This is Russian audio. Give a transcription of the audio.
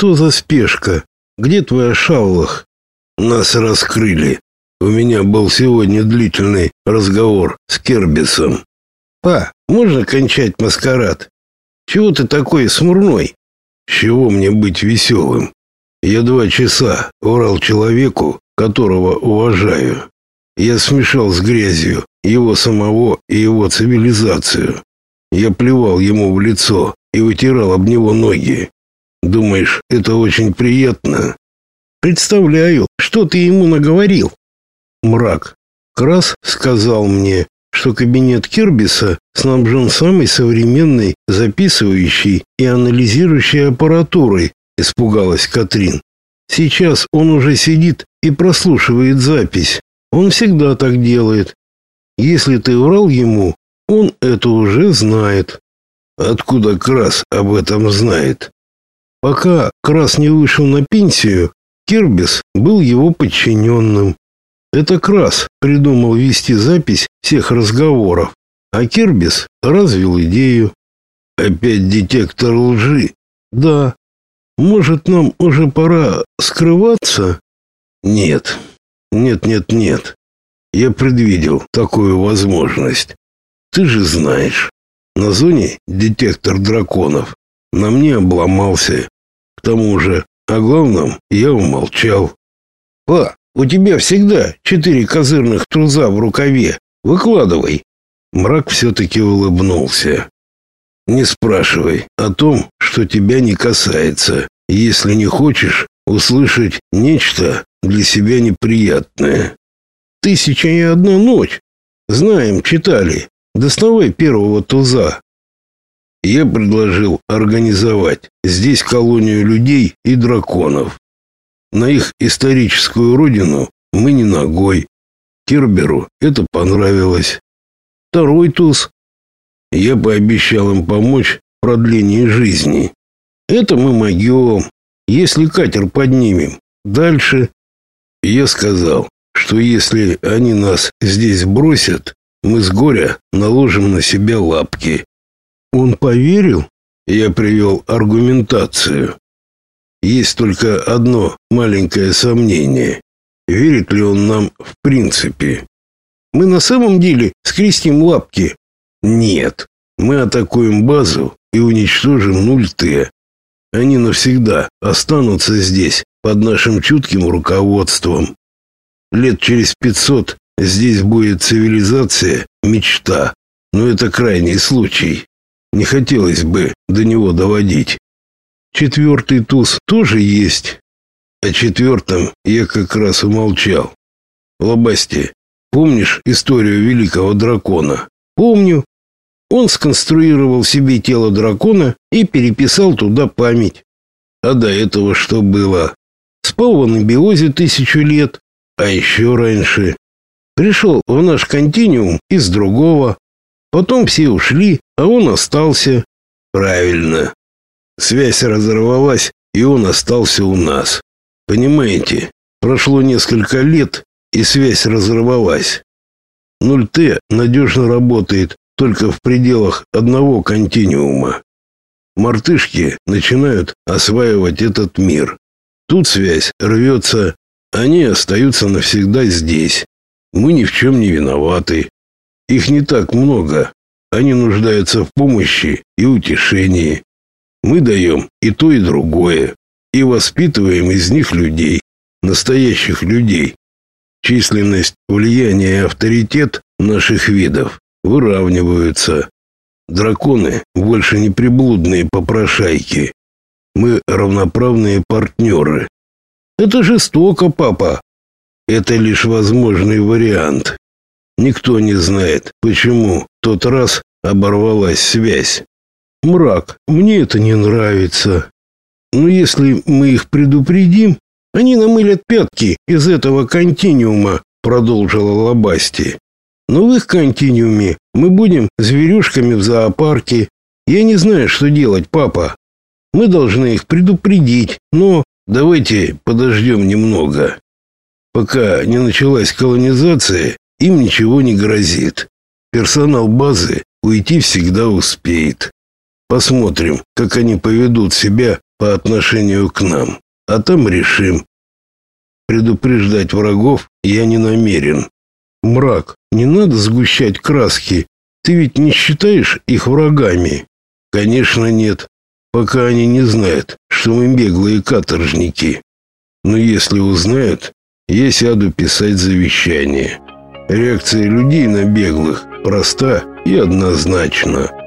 что за спешка? Где твой Шаллах? Нас раскрыли. У меня был сегодня длительный разговор с Кербисом. Па, можно кончать маскарад? Чего ты такой смурной? С чего мне быть веселым? Я 2 часа врал человеку, которого уважаю. Я смешал с грязью его самого и его цивилизацию. Я плевал ему в лицо и вытирал об него ноги. Думаешь, это очень приятно? Представляю, что ты ему наговорил. Мрак. Крас сказал мне, что кабинет Кербиса снабжен самой современной записывающей и анализирующей аппаратурой, испугалась Катрин. Сейчас он уже сидит и прослушивает запись. Он всегда так делает. Если ты врал ему, он это уже знает. Откуда Крас об этом знает? Пока Крас не вышел на пенсию, Кербис был его подчиненным. Это Крас придумал вести запись всех разговоров, а Кербис развил идею. Опять детектор лжи? Да. Может, нам уже пора скрываться? Нет. Нет. Я предвидел такую возможность. Ты же знаешь, на зоне детектор драконов на мне обломался. К тому же, о главном я умолчал. Па, у тебя всегда 4 козырных труза в рукаве. Выкладывай. Мрак все-таки улыбнулся. Не спрашивай о том, что тебя не касается, если не хочешь услышать нечто для себя неприятное. 1001 ночь. Знаем, читали. Доставай первого туза. Я предложил организовать здесь колонию людей и драконов. На их историческую родину мы не ногой. Керберу это понравилось. Второй туз. Я пообещал им помочь в продлении жизни. Это мы могем, если катер поднимем. Дальше. Я сказал, что если они нас здесь бросят, мы с горя наложим на себя лапки. Он поверил? Я привел аргументацию. Есть только одно маленькое сомнение. Верит ли он нам в принципе? Мы на самом деле скрестим лапки? Нет. Мы атакуем базу и уничтожим 0Т. Они навсегда останутся здесь под нашим чутким руководством. Лет через 500 здесь будет цивилизация мечта, но это крайний случай. Не хотелось бы до него доводить. 4-й туз тоже есть. О 4-м я как раз умолчал. Лобасти, помнишь историю великого дракона? Помню. Он сконструировал себе тело дракона и переписал туда память. А до этого что было? Спал в анабиозе 1000 лет, а еще раньше пришел в наш континуум из другого. Потом все ушли, а он остался. Правильно. Связь разорвалась, и он остался у нас. Понимаете, прошло несколько лет, и связь разорвалась. 0Т надежно работает только в пределах одного континуума. Мартышки начинают осваивать этот мир. Тут связь рвется, они остаются навсегда здесь. Мы ни в чем не виноваты. Их не так много. Они нуждаются в помощи и утешении. Мы даем и то, и другое. И воспитываем из них людей, настоящих людей. Численность, влияние и авторитет наших видов выравниваются. Драконы больше не приблудные попрошайки. Мы равноправные партнеры. Это жестоко, папа. Это лишь возможный вариант. Никто не знает, почему в тот раз оборвалась связь. Мрак, мне это не нравится. Но если мы их предупредим, они намылят пятки из этого континуума, продолжила Лобасти. Но в их континууме мы будем зверюшками в зоопарке. Я не знаю, что делать, папа. Мы должны их предупредить, но давайте подождем немного. Пока не началась колонизация, им ничего не грозит. Персонал базы уйти всегда успеет. Посмотрим, как они поведут себя по отношению к нам, а там решим. Предупреждать врагов я не намерен. Мрак, не надо сгущать краски. Ты ведь не считаешь их врагами? Конечно, нет. Пока они не знают, что мы беглые каторжники. Но если узнают, я сяду писать завещание. Реакция людей на беглых проста и однозначна.